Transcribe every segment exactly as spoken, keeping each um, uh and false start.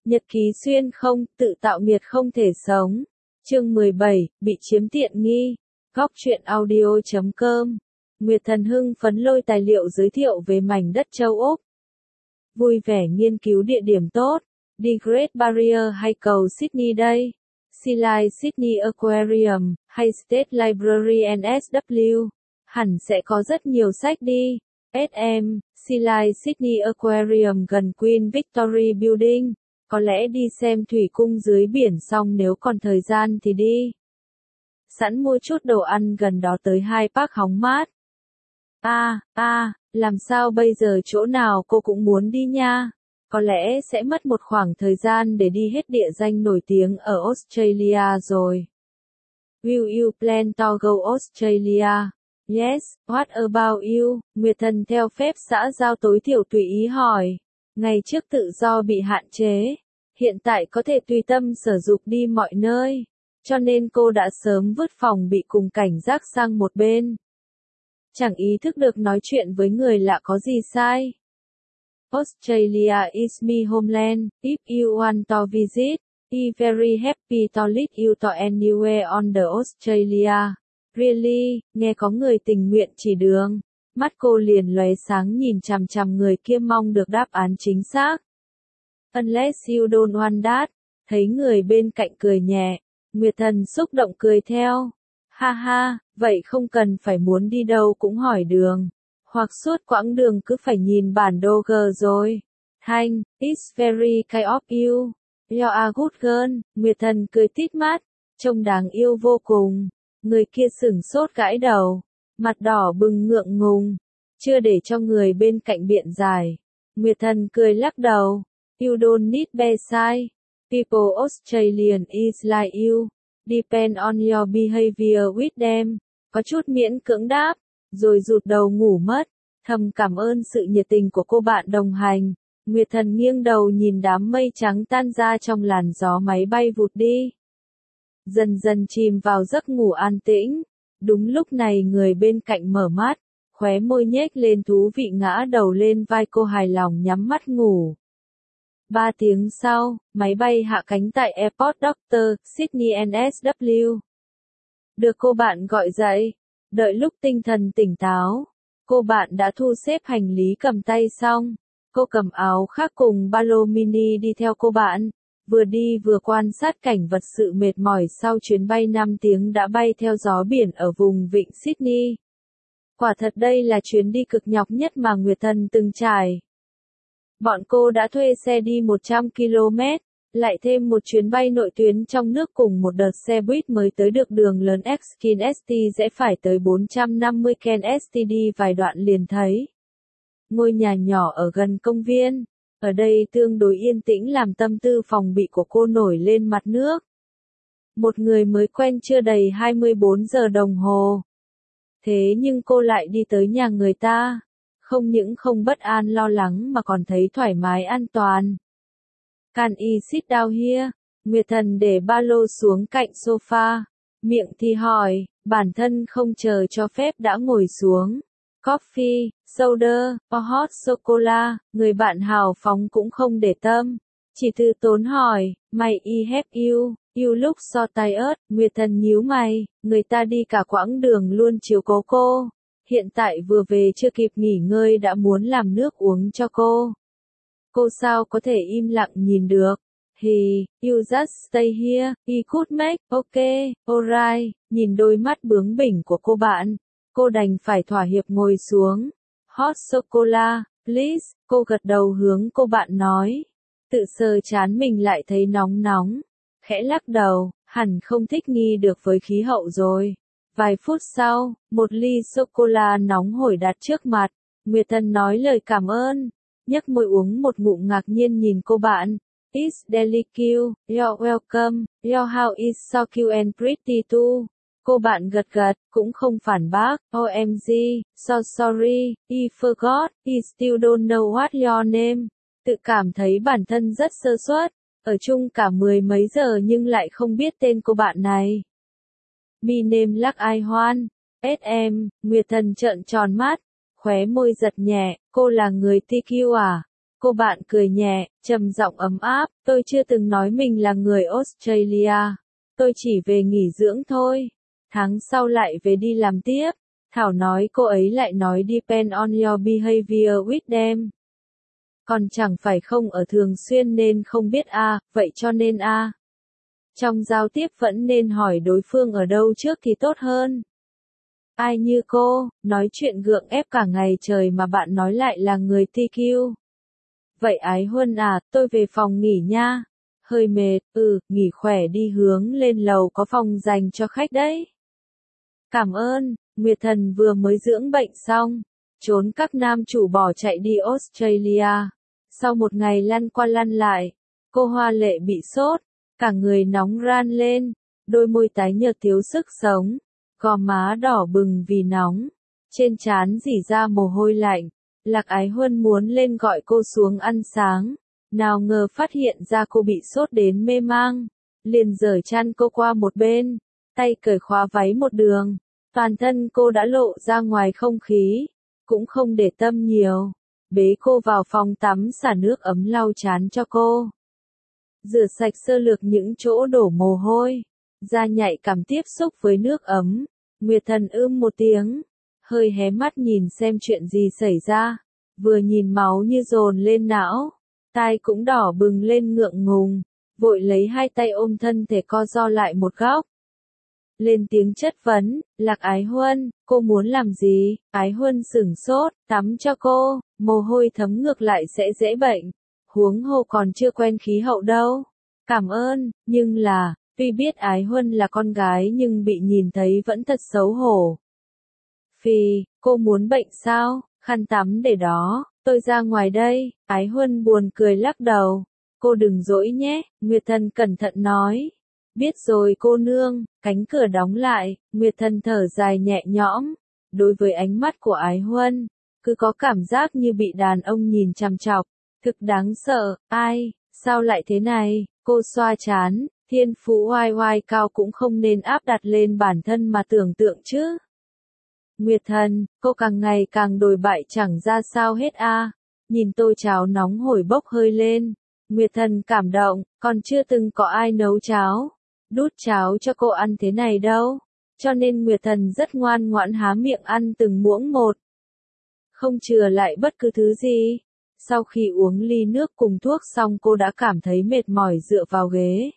Nhật ký xuyên không, tự tạo miệt không thể sống. Chương mười bảy, bị chiếm tiện nghi. Góc truyện audio chấm com. Nguyệt Thần hưng phấn lôi tài liệu giới thiệu về mảnh đất châu Úc. Vui vẻ nghiên cứu địa điểm tốt. Đi Great Barrier hay cầu Sydney đây? Sea Life Sydney Aquarium, hay State Library en ét vê, hẳn sẽ có rất nhiều sách đi. ét em, Sea Life Sydney Aquarium gần Queen Victoria Building. Có lẽ đi xem thủy cung dưới biển xong nếu còn thời gian thì đi. Sẵn mua chút đồ ăn gần đó tới hai park hóng mát. À, à, làm sao bây giờ chỗ nào cô cũng muốn đi nha. Có lẽ sẽ mất một khoảng thời gian để đi hết địa danh nổi tiếng ở Australia rồi. Will you plan to go Australia? Yes, what about you? Nguyệt Thần theo phép xã giao tối thiểu tùy ý hỏi. Ngày trước tự do bị hạn chế, hiện tại có thể tùy tâm sở dục đi mọi nơi, cho nên cô đã sớm vứt phòng bị cùng cảnh giác sang một bên. Chẳng ý thức được nói chuyện với người lạ có gì sai. Australia is my homeland, if you want to visit, I'm very happy to lead you to anywhere on the Australia. Really, nghe có người tình nguyện chỉ đường. Mắt cô liền lóe sáng nhìn chằm chằm người kia mong được đáp án chính xác. Unless you don't want that. Thấy người bên cạnh cười nhẹ, Nguyệt Thần xúc động cười theo. Ha ha, vậy không cần phải muốn đi đâu cũng hỏi đường. Hoặc suốt quãng đường cứ phải nhìn bản đồ gờ rồi. Thanh, it's very kind of you. You're a good girl. Nguyệt Thần cười tít mắt, trông đáng yêu vô cùng. Người kia sửng sốt gãi đầu, mặt đỏ bừng ngượng ngùng. Chưa để cho người bên cạnh biện giải, Nguyệt Thần cười lắc đầu. You don't need bedside. People Australian is like you. Depend on your behavior with them. Có chút miễn cưỡng đáp, rồi rụt đầu ngủ mất. Thầm cảm ơn sự nhiệt tình của cô bạn đồng hành. Nguyệt Thần nghiêng đầu nhìn đám mây trắng tan ra trong làn gió máy bay vụt đi. Dần dần chìm vào giấc ngủ an tĩnh. Đúng lúc này người bên cạnh mở mắt, khóe môi nhếch lên thú vị ngã đầu lên vai cô hài lòng nhắm mắt ngủ. Ba tiếng sau, máy bay hạ cánh tại Airport Doctor Sydney en ét vê. Được cô bạn gọi dậy. Đợi lúc tinh thần tỉnh táo, cô bạn đã thu xếp hành lý cầm tay xong. Cô cầm áo khác cùng ba lô mini đi theo cô bạn. Vừa đi vừa quan sát cảnh vật sự mệt mỏi sau chuyến bay năm tiếng đã bay theo gió biển ở vùng vịnh Sydney. Quả thật đây là chuyến đi cực nhọc nhất mà Nguyệt Thần từng trải. Bọn cô đã thuê xe đi một trăm ki lô mét, lại thêm một chuyến bay nội tuyến trong nước cùng một đợt xe buýt mới tới được đường lớn Erskine ét tê sẽ phải tới bốn trăm năm mươi Kent ét tê đi vài đoạn liền thấy. Ngôi nhà nhỏ ở gần công viên. Ở đây tương đối yên tĩnh làm tâm tư phòng bị của cô nổi lên mặt nước. Một người mới quen chưa đầy hai mươi bốn giờ đồng hồ. Thế nhưng cô lại đi tới nhà người ta. Không những không bất an lo lắng mà còn thấy thoải mái an toàn. Can I sit down here? Nguyệt Thần để ba lô xuống cạnh sofa. Miệng thì hỏi, bản thân không chờ cho phép đã ngồi xuống. Coffee, soda, or hot chocolate, người bạn hào phóng cũng không để tâm. Chỉ từ tốn hỏi, may I help you, you look so tired. Nguyệt Thần nhíu mày, người ta đi cả quãng đường luôn chiếu cố cô. Hiện tại vừa về chưa kịp nghỉ ngơi đã muốn làm nước uống cho cô. Cô sao có thể im lặng nhìn được. Thì, you just stay here, he could make, okay, alright. Nhìn đôi mắt bướng bỉnh của cô bạn, cô đành phải thỏa hiệp ngồi xuống. Hot chocolate, please. Cô gật đầu hướng cô bạn nói. Tự sờ chán mình lại thấy nóng nóng. Khẽ lắc đầu, hẳn không thích nghi được với khí hậu rồi. Vài phút sau, một ly sô-cô-la nóng hổi đặt trước mặt. Nguyệt Thần nói lời cảm ơn. Nhấc môi uống một ngụm ngạc nhiên nhìn cô bạn. It's delicious, you're welcome, your house is so cute and pretty too. Cô bạn gật gật, cũng không phản bác. O M G, so sorry, I forgot, I still don't know what your name. Tự cảm thấy bản thân rất sơ suất. Ở chung cả mười mấy giờ nhưng lại không biết tên cô bạn này. Mi name Lắc Ai Hoan. ét em, Nguyệt Thần trợn tròn mắt, khóe môi giật nhẹ, cô là người tê quy à? Cô bạn cười nhẹ, trầm giọng ấm áp, tôi chưa từng nói mình là người Australia. Tôi chỉ về nghỉ dưỡng thôi. Tháng sau lại về đi làm tiếp. Thảo nói cô ấy lại nói depend on your behavior with them. Còn chẳng phải không ở thường xuyên nên không biết à, vậy cho nên à. Trong giao tiếp vẫn nên hỏi đối phương ở đâu trước thì tốt hơn. Ai như cô, nói chuyện gượng ép cả ngày trời mà bạn nói lại là người tê quy. Vậy Ái Huân à, tôi về phòng nghỉ nha. Hơi mệt, ừ, nghỉ khỏe đi, hướng lên lầu có phòng dành cho khách đấy. Cảm ơn, Nguyệt Thần vừa mới dưỡng bệnh xong, trốn các nam chủ bỏ chạy đi Australia. Sau một ngày lăn qua lăn lại, cô hoa lệ bị sốt, cả người nóng ran lên, đôi môi tái nhợt thiếu sức sống, gò má đỏ bừng vì nóng, trên trán rỉ ra mồ hôi lạnh. Lạc Ái Huân muốn lên gọi cô xuống ăn sáng, nào ngờ phát hiện ra cô bị sốt đến mê mang, liền giở chăn cô qua một bên, tay cởi khóa váy một đường, toàn thân cô đã lộ ra ngoài không khí, cũng không để tâm nhiều, bế cô vào phòng tắm xả nước ấm lau trán cho cô. Rửa sạch sơ lược những chỗ đổ mồ hôi, da nhạy cảm tiếp xúc với nước ấm, Nguyệt Thần ưm một tiếng, hơi hé mắt nhìn xem chuyện gì xảy ra, vừa nhìn máu như dồn lên não, tai cũng đỏ bừng lên ngượng ngùng, vội lấy hai tay ôm thân thể co ro lại một góc. Lên tiếng chất vấn, Lạc Ái Huân, cô muốn làm gì? Ái Huân sửng sốt, tắm cho cô, mồ hôi thấm ngược lại sẽ dễ bệnh, huống hồ còn chưa quen khí hậu đâu. Cảm ơn, nhưng là, tuy biết Ái Huân là con gái nhưng bị nhìn thấy vẫn thật xấu hổ. Phì, cô muốn bệnh sao? Khăn tắm để đó, tôi ra ngoài đây. Ái Huân buồn cười lắc đầu. Cô đừng dỗi nhé, Nguyệt Thần cẩn thận nói. Biết rồi cô nương, cánh cửa đóng lại, Nguyệt Thần thở dài nhẹ nhõm. Đối với ánh mắt của Ái Huân, cứ có cảm giác như bị đàn ông nhìn chằm chọc, thực đáng sợ. Ai, sao lại thế này? Cô xoa chán, thiên phú oai oai cao cũng không nên áp đặt lên bản thân mà tưởng tượng chứ. Nguyệt Thần, cô càng ngày càng đồi bại chẳng ra sao hết a. À. Nhìn tô cháo nóng hổi bốc hơi lên, Nguyệt Thần cảm động, còn chưa từng có ai nấu cháo, đút cháo cho cô ăn thế này đâu. Cho nên Nguyệt Thần rất ngoan ngoãn há miệng ăn từng muỗng một, không chừa lại bất cứ thứ gì. Sau khi uống ly nước cùng thuốc xong cô đã cảm thấy mệt mỏi dựa vào ghế.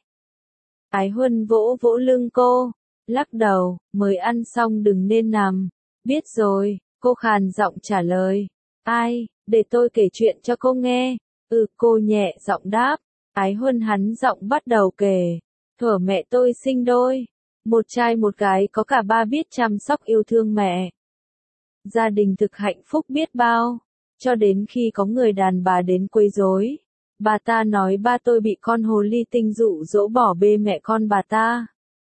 Ái Huân vỗ vỗ lưng cô, lắc đầu, mới ăn xong đừng nên nằm. Biết rồi, cô khàn giọng trả lời. Ai, để tôi kể chuyện cho cô nghe. Ừ, cô nhẹ giọng đáp. Ái Huân hắn giọng bắt đầu kể. Thuở mẹ tôi sinh đôi, một trai một gái, có cả ba biết chăm sóc yêu thương mẹ. Gia đình thực hạnh phúc biết bao, cho đến khi có người đàn bà đến quấy rối. Bà ta nói ba tôi bị con hồ ly tinh dụ dỗ bỏ bê mẹ con bà ta.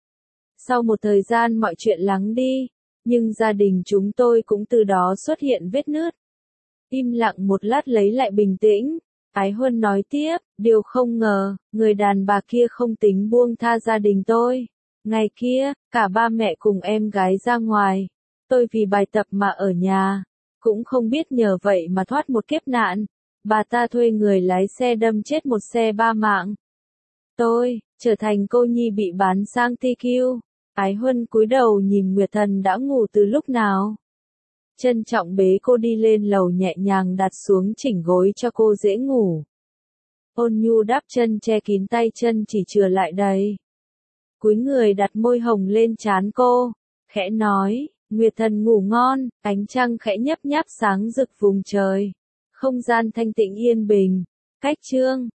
Sau một thời gian mọi chuyện lắng đi, nhưng gia đình chúng tôi cũng từ đó xuất hiện vết nứt. Im lặng một lát lấy lại bình tĩnh, Ái Huân nói tiếp, điều không ngờ, người đàn bà kia không tính buông tha gia đình tôi. Ngày kia, cả ba mẹ cùng em gái ra ngoài, tôi vì bài tập mà ở nhà, cũng không biết nhờ vậy mà thoát một kiếp nạn. Bà ta thuê người lái xe đâm chết một xe ba mạng. Tôi, trở thành cô nhi bị bán sang tê quy. Ái Huân cúi đầu nhìn Nguyệt Thần đã ngủ từ lúc nào. Trân trọng bế cô đi lên lầu, nhẹ nhàng đặt xuống chỉnh gối cho cô dễ ngủ. Ôn nhu đắp chân che kín tay chân chỉ chừa lại đầy. Cúi người đặt môi hồng lên trán cô, khẽ nói, Nguyệt Thần ngủ ngon. Ánh trăng khẽ nhấp nháp sáng rực vùng trời. Không gian thanh tịnh yên bình. Cách chương